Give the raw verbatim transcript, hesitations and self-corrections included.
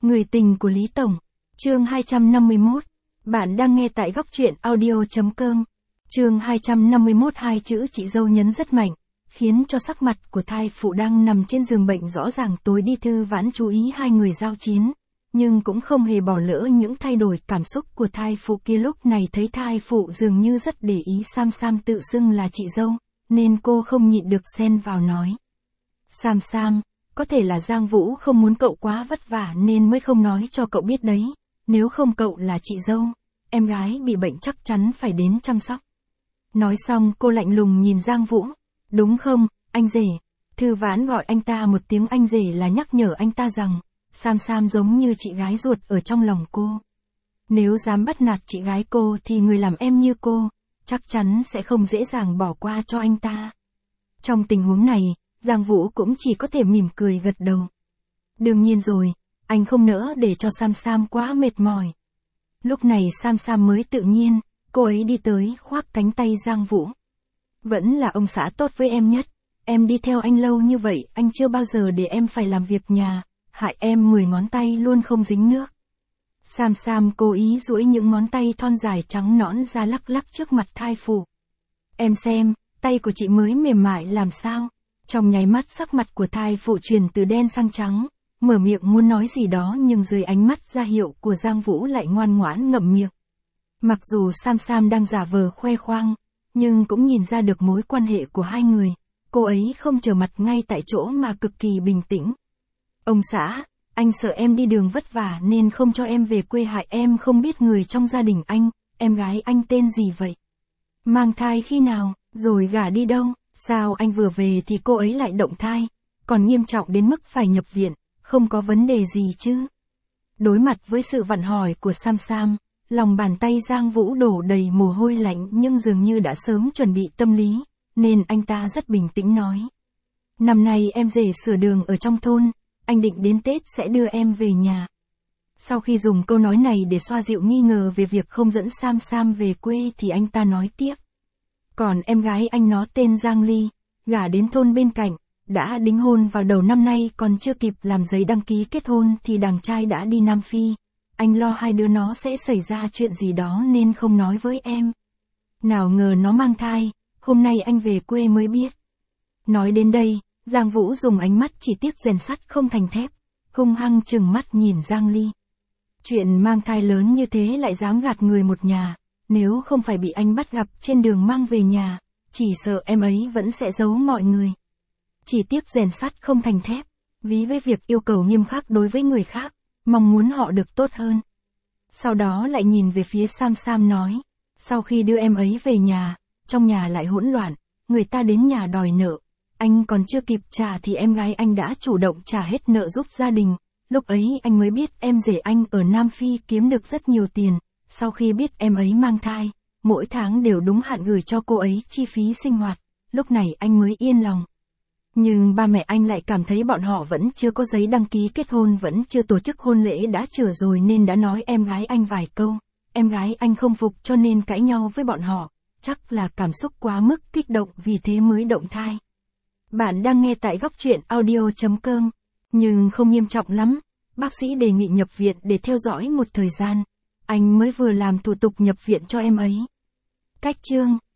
Người tình của Lý Tổng. Chương hai trăm năm mươi mốt. Bạn đang nghe tại góc truyện audio.com. Chương hai trăm năm mươi mốt. Hai chữ chị dâu nhấn rất mạnh, khiến cho sắc mặt của thai phụ đang nằm trên giường bệnh rõ ràng tối đi. Thư Vãn chú ý hai người giao chiến, nhưng cũng không hề bỏ lỡ những thay đổi cảm xúc của thai phụ kia. Lúc này thấy thai phụ dường như rất để ý Sam Sam tự xưng là chị dâu, nên cô không nhịn được xen vào nói. Sam Sam, có thể là Giang Vũ không muốn cậu quá vất vả nên mới không nói cho cậu biết đấy. Nếu không cậu là chị dâu, em gái bị bệnh chắc chắn phải đến chăm sóc. Nói xong cô lạnh lùng nhìn Giang Vũ. Đúng không, anh rể? Thư Vãn gọi anh ta một tiếng anh rể là nhắc nhở anh ta rằng, Sam Sam giống như chị gái ruột ở trong lòng cô. Nếu dám bắt nạt chị gái cô thì người làm em như cô, chắc chắn sẽ không dễ dàng bỏ qua cho anh ta. Trong tình huống này, Giang Vũ cũng chỉ có thể mỉm cười gật đầu. Đương nhiên rồi, anh không nỡ để cho Sam Sam quá mệt mỏi. Lúc này Sam Sam mới tự nhiên, cô ấy đi tới khoác cánh tay Giang Vũ. Vẫn là ông xã tốt với em nhất, em đi theo anh lâu như vậy, anh chưa bao giờ để em phải làm việc nhà, hại em mười ngón tay luôn không dính nước. Sam Sam cố ý duỗi những ngón tay thon dài trắng nõn ra lắc lắc trước mặt thai phụ. Em xem, tay của chị mới mềm mại làm sao? Trong nháy mắt sắc mặt của thai phụ chuyển từ đen sang trắng, mở miệng muốn nói gì đó nhưng dưới ánh mắt ra hiệu của Giang Vũ lại ngoan ngoãn ngậm miệng. Mặc dù Sam Sam đang giả vờ khoe khoang, nhưng cũng nhìn ra được mối quan hệ của hai người, cô ấy không trở mặt ngay tại chỗ mà cực kỳ bình tĩnh. Ông xã, anh sợ em đi đường vất vả nên không cho em về quê, hại em không biết người trong gia đình anh, em gái anh tên gì vậy? Mang thai khi nào, rồi gả đi đâu? Sao anh vừa về thì cô ấy lại động thai, còn nghiêm trọng đến mức phải nhập viện, không có vấn đề gì chứ? Đối mặt với sự vặn hỏi của Sam Sam, lòng bàn tay Giang Vũ đổ đầy mồ hôi lạnh nhưng dường như đã sớm chuẩn bị tâm lý, nên anh ta rất bình tĩnh nói. Năm nay em rể sửa đường ở trong thôn, anh định đến Tết sẽ đưa em về nhà. Sau khi dùng câu nói này để xoa dịu nghi ngờ về việc không dẫn Sam Sam về quê thì anh ta nói tiếp. Còn em gái anh nó tên Giang Ly, gả đến thôn bên cạnh, đã đính hôn vào đầu năm nay, còn chưa kịp làm giấy đăng ký kết hôn thì đàn trai đã đi Nam Phi. Anh lo hai đứa nó sẽ xảy ra chuyện gì đó nên không nói với em. Nào ngờ nó mang thai, hôm nay anh về quê mới biết. Nói đến đây, Giang Vũ dùng ánh mắt chỉ tiếc rèn sắt không thành thép, hung hăng trừng mắt nhìn Giang Ly. Chuyện mang thai lớn như thế lại dám gạt người một nhà, nếu không phải bị anh bắt gặp trên đường mang về nhà, chỉ sợ em ấy vẫn sẽ giấu mọi người. Chỉ tiếc rèn sắt không thành thép, ví với việc yêu cầu nghiêm khắc đối với người khác, mong muốn họ được tốt hơn. Sau đó lại nhìn về phía Sam Sam nói, sau khi đưa em ấy về nhà, trong nhà lại hỗn loạn, người ta đến nhà đòi nợ, anh còn chưa kịp trả thì em gái anh đã chủ động trả hết nợ giúp gia đình. Lúc ấy anh mới biết em rể anh ở Nam Phi kiếm được rất nhiều tiền, sau khi biết em ấy mang thai, mỗi tháng đều đúng hạn gửi cho cô ấy chi phí sinh hoạt, lúc này anh mới yên lòng. Nhưng ba mẹ anh lại cảm thấy bọn họ vẫn chưa có giấy đăng ký kết hôn, vẫn chưa tổ chức hôn lễ đã chửa rồi nên đã nói em gái anh vài câu. Em gái anh không phục cho nên cãi nhau với bọn họ, chắc là cảm xúc quá mức kích động vì thế mới động thai. Bạn đang nghe tại góc truyện audio.com, nhưng không nghiêm trọng lắm, bác sĩ đề nghị nhập viện để theo dõi một thời gian, anh mới vừa làm thủ tục nhập viện cho em ấy. Cách chương